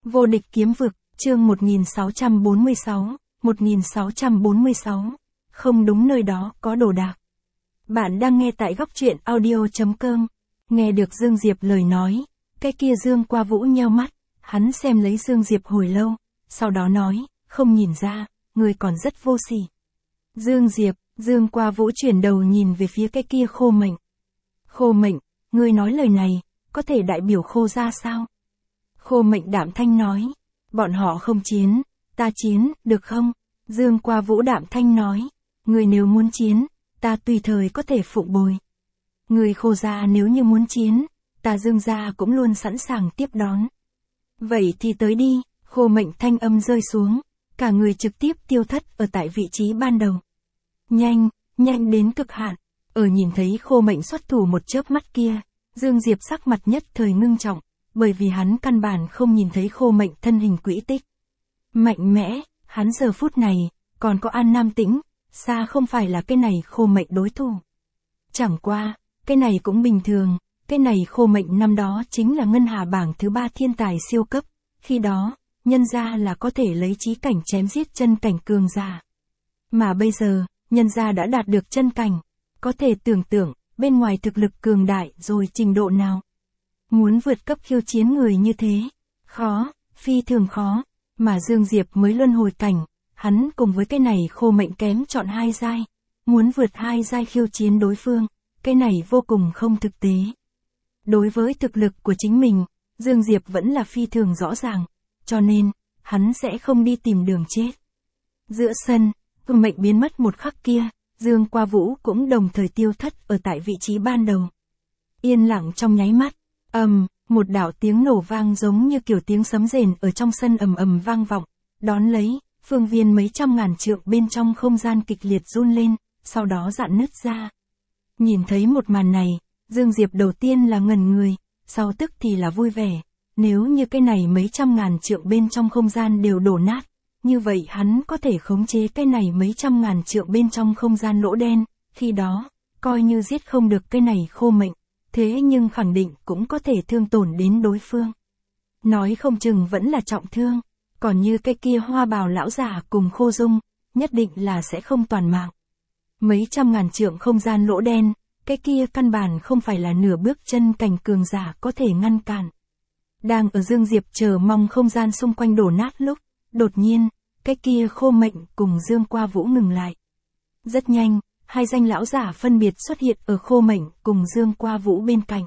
Vô địch kiếm vực, chương 1646. Không đúng nơi đó có đồ đạc. Bạn đang nghe tại góc truyện audio.com. Nghe được Dương Diệp lời nói, cái kia Dương Qua Vũ nheo mắt, hắn xem lấy Dương Diệp hồi lâu, sau đó nói, không nhìn ra, người còn rất vô sỉ. Dương Qua Vũ chuyển đầu nhìn về phía cái kia Khô Mệnh. Khô Mệnh, ngươi nói lời này, có thể đại biểu Khô gia sao? Khô Mệnh đạm thanh nói, bọn họ không chiến, ta chiến, được không? Dương Qua Vũ đạm thanh nói, người nếu muốn chiến, ta tùy thời có thể phụng bồi. Người Khô gia nếu như muốn chiến, ta Dương gia cũng luôn sẵn sàng tiếp đón. Vậy thì tới đi, Khô Mệnh thanh âm rơi xuống, cả người trực tiếp tiêu thất ở tại vị trí ban đầu. Nhanh đến cực hạn, nhìn thấy Khô Mệnh xuất thủ một chớp mắt kia, Dương Diệp sắc mặt nhất thời ngưng trọng, bởi vì hắn căn bản không nhìn thấy Khô Mệnh thân hình quỹ tích. Mạnh mẽ, hắn giờ phút này, còn có An Nam Tĩnh, xa không phải là cái này Khô Mệnh đối thủ. Chẳng qua, cái này cũng bình thường, cái này Khô Mệnh năm đó chính là ngân hà bảng thứ 3 thiên tài siêu cấp, khi đó, nhân gia là có thể lấy chí cảnh chém giết chân cảnh cường giả. Mà bây giờ, nhân gia đã đạt được chân cảnh, có thể tưởng tượng, bên ngoài thực lực cường đại rồi trình độ nào. Muốn vượt cấp khiêu chiến người như thế, khó, phi thường khó, mà Dương Diệp mới luân hồi cảnh, hắn cùng với cái này Khô Mệnh kém chọn 2 giai, muốn vượt 2 giai khiêu chiến đối phương, cái này vô cùng không thực tế. Đối với thực lực của chính mình, Dương Diệp vẫn là phi thường rõ ràng, cho nên, hắn sẽ không đi tìm đường chết. Giữa sân, Khô Mệnh biến mất một khắc kia, Dương Qua Vũ cũng đồng thời tiêu thất ở tại vị trí ban đầu. Yên lặng trong nháy mắt, một đạo tiếng nổ vang giống như kiểu tiếng sấm rền ở trong sân ầm vang vọng, đón lấy, phương viên mấy trăm ngàn trượng bên trong không gian kịch liệt run lên, sau đó rạn nứt ra. Nhìn thấy một màn này, Dương Diệp đầu tiên là ngẩn người, sau tức thì là vui vẻ, nếu như cái này mấy trăm ngàn trượng bên trong không gian đều đổ nát, như vậy hắn có thể khống chế cái này mấy trăm ngàn trượng bên trong không gian lỗ đen, khi đó, coi như giết không được cái này Khô Mệnh, thế nhưng khẳng định cũng có thể thương tổn đến đối phương. Nói không chừng vẫn là trọng thương, còn như cái kia Hoa Bào lão giả cùng Khô Dung, nhất định là sẽ không toàn mạng. Mấy trăm ngàn trượng không gian lỗ đen, cái kia căn bản không phải là nửa bước chân cảnh cường giả có thể ngăn cản. Đang ở Dương Diệp chờ mong không gian xung quanh đổ nát lúc, đột nhiên, cái kia Khô Mệnh cùng Dương Qua Vũ ngừng lại. Rất nhanh, hai danh lão giả phân biệt xuất hiện ở Khô Mệnh cùng Dương Qua Vũ bên cạnh.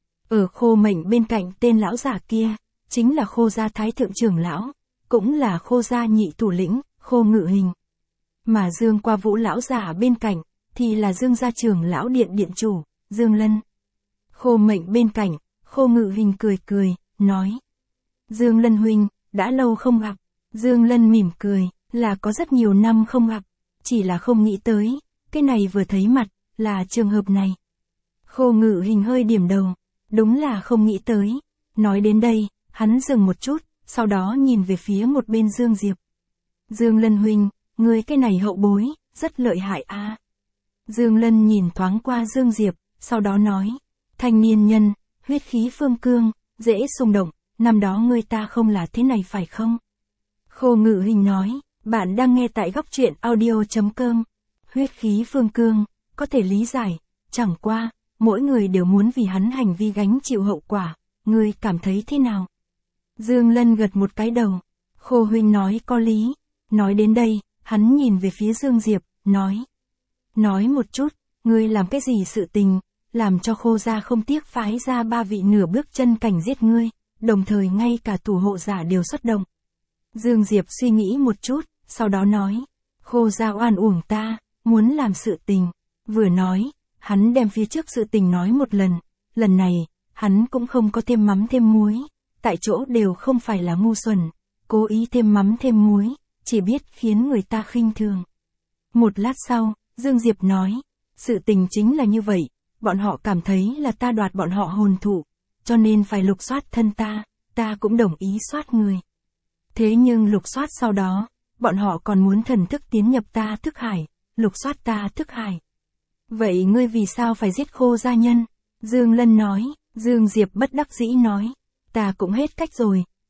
Ở Khô Mệnh bên cạnh tên lão giả kia, chính là Khô gia thái thượng trưởng lão, cũng là Khô gia nhị thủ lĩnh, Khô Ngự Hình. Mà Dương Qua Vũ lão giả bên cạnh, thì là Dương gia trưởng lão điện điện chủ, Dương Lân. Khô Mệnh bên cạnh, Khô Ngự Hình cười, nói. Dương Lân huynh, đã lâu không gặp. Dương Lân mỉm cười, là có rất nhiều năm không gặp, chỉ là không nghĩ tới, cái này vừa thấy mặt, là trường hợp này. Khô Ngự Hình hơi điểm đầu, đúng là không nghĩ tới. Nói đến đây, hắn dừng một chút, sau đó nhìn về phía một bên Dương Diệp. Dương Lân huynh, ngươi cái này hậu bối, rất lợi hại a. Dương Lân nhìn thoáng qua Dương Diệp, sau đó nói, thanh niên nhân, huyết khí phương cương, dễ xung động, năm đó ngươi ta không là thế này phải không? Khô Ngự Hình nói, bạn đang nghe tại góc truyện audio.com. Huyết khí phương cương, có thể lý giải, chẳng qua, mỗi người đều muốn vì hắn hành vi gánh chịu hậu quả, ngươi cảm thấy thế nào? Dương Lân gật một cái đầu, Khô huynh nói có lý, nói đến đây, hắn nhìn về phía Dương Diệp, nói một chút, ngươi làm cái gì sự tình, làm cho Khô gia không tiếc phái ra 3 vị nửa bước chân cảnh giết ngươi, đồng thời ngay cả thủ hộ giả đều xuất động. Dương Diệp suy nghĩ một chút, sau đó nói, Khô gia oan uổng ta, muốn làm sự tình. Vừa nói, hắn đem phía trước sự tình nói một lần này, hắn cũng không có thêm mắm thêm muối, tại chỗ đều không phải là ngu xuẩn, cố ý thêm mắm thêm muối, chỉ biết khiến người ta khinh thường. Một lát sau, Dương Diệp nói, sự tình chính là như vậy, bọn họ cảm thấy là ta đoạt bọn họ hồn thụ, cho nên phải lục soát thân ta cũng đồng ý soát người. Thế nhưng lục soát sau đó, bọn họ còn muốn thần thức tiến nhập ta thức hải, lục soát ta thức hải. Vậy ngươi vì sao phải giết Khô gia nhân? Dương Lân nói, Dương Diệp bất đắc dĩ nói, ta cũng hết cách rồi,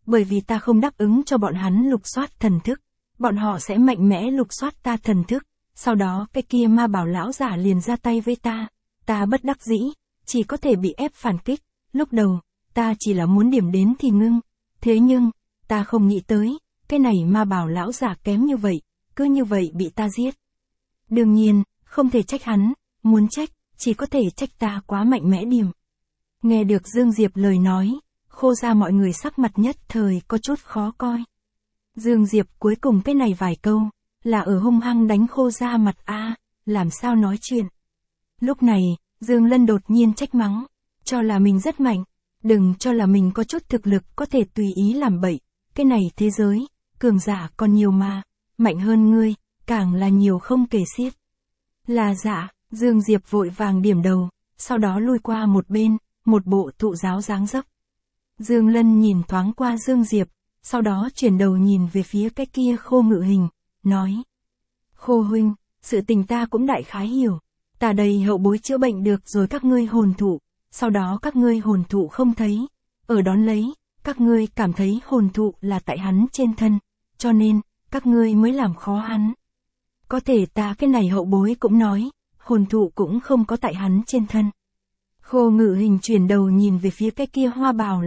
bởi vì ta không đáp ứng cho bọn hắn lục soát thần thức, bọn họ sẽ mạnh mẽ lục soát ta thần thức, sau đó cái kia ma bảo lão giả liền ra tay với ta bất đắc dĩ, chỉ có thể bị ép phản kích, lúc đầu, ta chỉ là muốn điểm đến thì ngưng, thế nhưng, ta không nghĩ tới, cái này ma bảo lão giả kém như vậy, cứ như vậy bị ta giết. Đương nhiên, không thể trách hắn, muốn trách, chỉ có thể trách ta quá mạnh mẽ điểm. Nghe được Dương Diệp lời nói, Khô gia mọi người sắc mặt nhất thời có chút khó coi. Dương Diệp cuối cùng cái này vài câu, là ở hung hăng đánh Khô gia mặt a, làm sao nói chuyện. Lúc này, Dương Lân đột nhiên trách mắng, cho là mình rất mạnh, đừng cho là mình có chút thực lực có thể tùy ý làm bậy, cái này thế giới, cường giả còn nhiều mà, mạnh hơn ngươi, càng là nhiều không kể xiết. Là dạ, Dương Diệp vội vàng điểm đầu, sau đó lui qua một bên, một bộ thụ giáo dáng dấp. Dương Lân nhìn thoáng qua Dương Diệp, sau đó chuyển đầu nhìn về phía cái kia Khô Ngự Hình, nói. Khô huynh, sự tình ta cũng đại khái hiểu, ta đây hậu bối chữa bệnh được rồi các ngươi hồn thụ, sau đó các ngươi hồn thụ không thấy, ở đón lấy, các ngươi cảm thấy hồn thụ là tại hắn trên thân, cho nên, các ngươi mới làm khó hắn. Có thể ta cái này hậu bối cũng nói, hồn thụ cũng không có tại hắn trên thân. Khô Ngự Hình chuyển đầu nhìn về phía cái kia hoa bào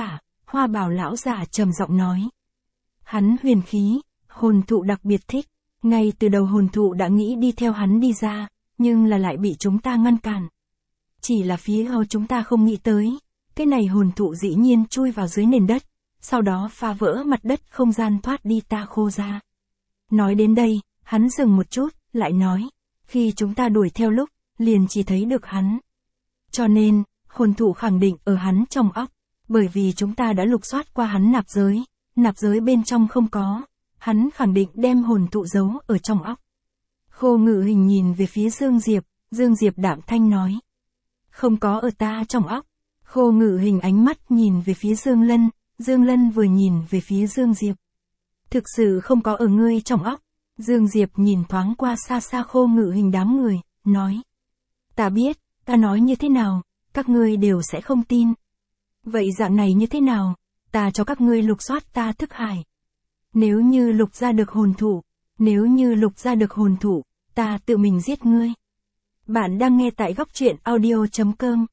lão giả trầm giọng nói. Hắn huyền khí, hồn thụ đặc biệt thích, ngay từ đầu hồn thụ đã nghĩ đi theo hắn đi ra, nhưng là lại bị chúng ta ngăn cản. Chỉ là phía sau chúng ta không nghĩ tới, cái này hồn thụ dĩ nhiên chui vào dưới nền đất, sau đó phá vỡ mặt đất không gian thoát đi ta Khô gia. Nói đến đây, hắn dừng một chút, lại nói, khi chúng ta đuổi theo lúc, liền chỉ thấy được hắn. Cho nên, hồn thụ khẳng định ở hắn trong óc, bởi vì chúng ta đã lục soát qua hắn nạp giới bên trong không có, hắn khẳng định đem hồn thụ giấu ở trong óc. Khô Ngự Hình nhìn về phía Dương Diệp đạm thanh nói. Không có ở ta trong óc. Khô Ngự Hình ánh mắt nhìn về phía Dương Lân vừa nhìn về phía Dương Diệp. Thực sự không có ở ngươi trong óc. Dương Diệp nhìn thoáng qua xa xa Khô Ngự Hình đám người, nói. Ta biết, ta nói như thế nào, các ngươi đều sẽ không tin. Vậy dạng này như thế nào, ta cho các ngươi lục soát ta thức hải. Nếu như lục ra được hồn thụ, ta tự mình giết ngươi. Bạn đang nghe tại góc truyện audio.com.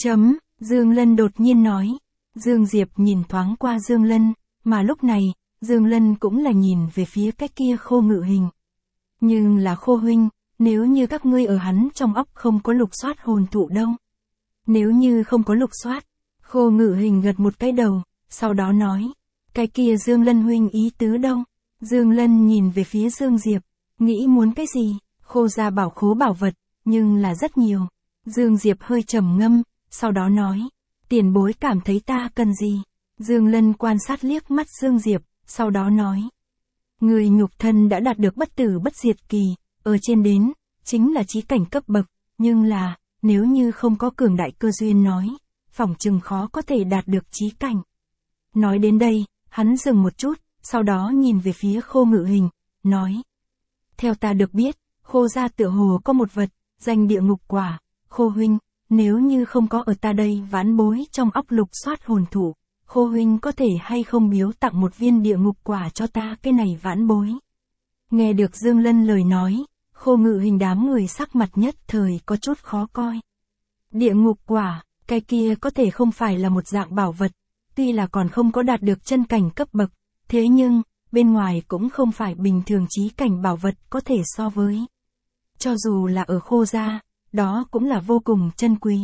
Dương Lân đột nhiên nói. Dương Diệp nhìn thoáng qua Dương Lân, mà lúc này, Dương Lân cũng là nhìn về phía cái kia Khô Ngự Hình. Nhưng là Khô huynh, nếu như các ngươi ở hắn trong óc không có lục soát hồn thụ đâu. Nếu như không có lục soát, Khô Ngự Hình gật một cái đầu, sau đó nói. Cái kia Dương Lân huynh ý tứ đâu? Dương Lân nhìn về phía Dương Diệp, nghĩ muốn cái gì? Khô gia bảo khố bảo vật, nhưng là rất nhiều. Dương Diệp hơi trầm ngâm, sau đó nói. Tiền bối cảm thấy ta cần gì? Dương Lân quan sát liếc mắt Dương Diệp, sau đó nói. Người nhục thân đã đạt được bất tử bất diệt kỳ, ở trên đến, chính là chí cảnh cấp bậc, nhưng là, nếu như không có cường đại cơ duyên nói, phỏng chừng khó có thể đạt được chí cảnh. Nói đến đây, hắn dừng một chút, sau đó nhìn về phía Khô Ngự Hình, nói. Theo ta được biết, Khô gia tựa hồ có một vật, danh địa ngục quả, Khô huynh, nếu như không có ở ta đây vãn bối trong óc lục soát hồn thụ, Khô huynh có thể hay không biếu tặng một viên địa ngục quả cho ta cái này vãn bối. Nghe được Dương Lân lời nói, Khô Ngự Hình đám người sắc mặt nhất thời có chút khó coi. Địa ngục quả, cái kia có thể không phải là một dạng bảo vật, tuy là còn không có đạt được chân cảnh cấp bậc, thế nhưng, bên ngoài cũng không phải bình thường chí cảnh bảo vật có thể so với. Cho dù là ở Khô gia, đó cũng là vô cùng chân quý.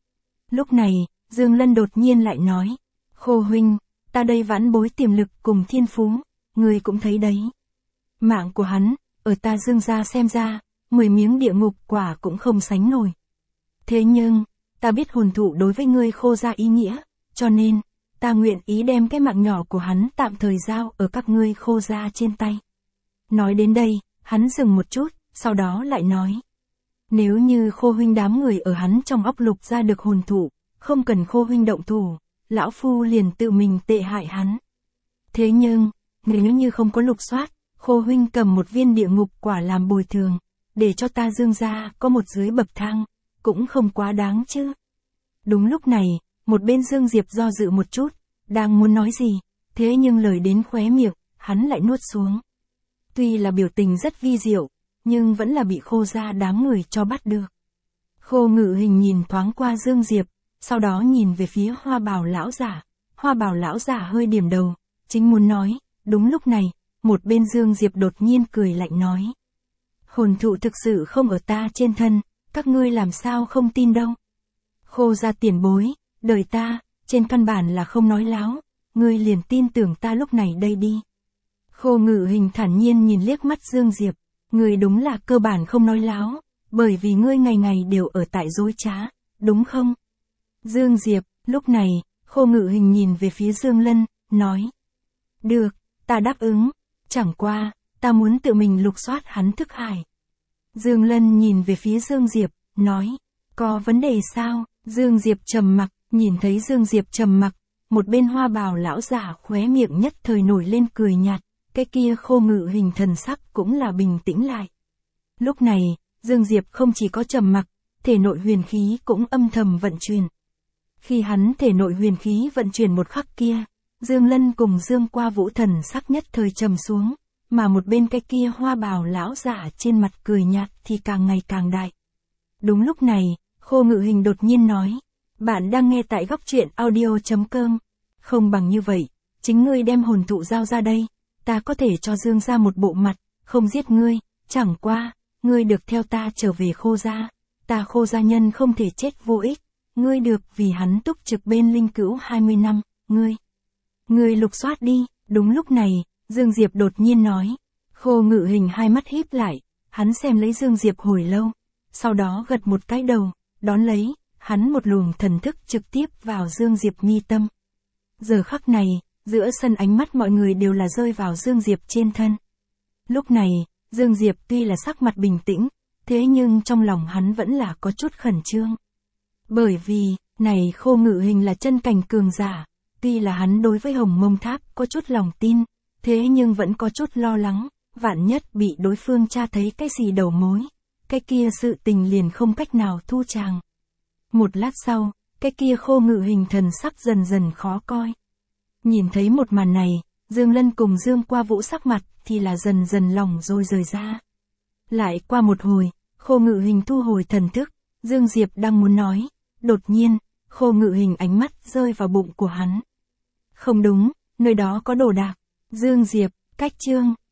Lúc này, Dương Lân đột nhiên lại nói, Khô huynh, ta đây vãn bối tiềm lực cùng thiên phú, người cũng thấy đấy. Mạng của hắn, ở ta Dương gia xem ra, 10 miếng địa ngục quả cũng không sánh nổi. Thế nhưng, ta biết hồn thụ đối với ngươi Khô gia ý nghĩa, cho nên, ta nguyện ý đem cái mạng nhỏ của hắn tạm thời giao ở các ngươi Khô gia trên tay. Nói đến đây, hắn dừng một chút, sau đó lại nói. Nếu như Khô huynh đám người ở hắn trong óc lục ra được hồn thụ, không cần Khô huynh động thủ, lão phu liền tự mình tệ hại hắn. Thế nhưng, nếu như không có lục soát, Khô huynh cầm một viên địa ngục quả làm bồi thường, để cho ta Dương gia có một dưới bậc thang, cũng không quá đáng chứ. Đúng lúc này, một bên Dương Diệp do dự một chút, đang muốn nói gì, thế nhưng lời đến khóe miệng, hắn lại nuốt xuống. Tuy là biểu tình rất vi diệu, nhưng vẫn là bị Khô gia đám người cho bắt được. Khô Ngự Hình nhìn thoáng qua Dương Diệp, sau đó nhìn về phía Hoa Bào lão giả. Hoa Bào lão giả hơi điểm đầu, chính muốn nói, đúng lúc này, một bên Dương Diệp đột nhiên cười lạnh nói. Hồn thụ thực sự không ở ta trên thân, các ngươi làm sao không tin đâu. Khô gia tiền bối, đời ta, trên căn bản là không nói láo, ngươi liền tin tưởng ta lúc này đây đi. Khô Ngự Hình thản nhiên nhìn liếc mắt Dương Diệp, ngươi đúng là cơ bản không nói láo, bởi vì ngươi ngày ngày đều ở tại dối trá, đúng không? Dương Diệp, lúc này, Khô Ngự Hình nhìn về phía Dương Lân, nói. Được, ta đáp ứng, chẳng qua, ta muốn tự mình lục soát hắn thức hải. Dương Lân nhìn về phía Dương Diệp, nói. Có vấn đề sao? Dương Diệp trầm mặc, nhìn thấy Dương Diệp trầm mặc, một bên Hoa Bào lão giả khóe miệng nhất thời nổi lên cười nhạt, cái kia Khô Ngự Hình thần sắc cũng là bình tĩnh lại. Lúc này, Dương Diệp không chỉ có trầm mặc, thể nội huyền khí cũng âm thầm vận chuyển. Khi hắn thể nội huyền khí vận chuyển một khắc kia, Dương Lân cùng Dương Qua Vũ thần sắc nhất thời trầm xuống, mà một bên cái kia Hoa Bào lão giả trên mặt cười nhạt thì càng ngày càng đại. Đúng lúc này, Khô Ngự Hình đột nhiên nói, bạn đang nghe tại góc truyện audio.com, không bằng như vậy, chính ngươi đem hồn thụ giao ra đây, ta có thể cho Dương gia một bộ mặt, không giết ngươi, chẳng qua, ngươi được theo ta trở về Khô gia, ta Khô gia nhân không thể chết vô ích, ngươi được vì hắn túc trực bên linh cữu 20 năm, ngươi lục soát đi. Đúng lúc này, Dương Diệp đột nhiên nói, Khô Ngự Hình hai mắt híp lại, hắn xem lấy Dương Diệp hồi lâu, sau đó gật một cái đầu, đón lấy, hắn một luồng thần thức trực tiếp vào Dương Diệp mi tâm. Giờ khắc này, giữa sân ánh mắt mọi người đều là rơi vào Dương Diệp trên thân. Lúc này, Dương Diệp tuy là sắc mặt bình tĩnh, thế nhưng trong lòng hắn vẫn là có chút khẩn trương. Bởi vì, này Khô Ngự Hình là chân cảnh cường giả, tuy là hắn đối với Hồng Mông Tháp có chút lòng tin, thế nhưng vẫn có chút lo lắng, vạn nhất bị đối phương tra thấy cái gì đầu mối, cái kia sự tình liền không cách nào thu tràng. Một lát sau, cái kia Khô Ngự Hình thần sắc dần dần khó coi. Nhìn thấy một màn này, Dương Lân cùng Dương Qua Vũ sắc mặt thì là dần dần lỏng rồi rời ra. Lại qua một hồi, Khô Ngự Hình thu hồi thần thức, Dương Diệp đang muốn nói, đột nhiên, Khô Ngự Hình ánh mắt rơi vào bụng của hắn. Không đúng, nơi đó có đồ đạc. Dương Diệp, cách chương.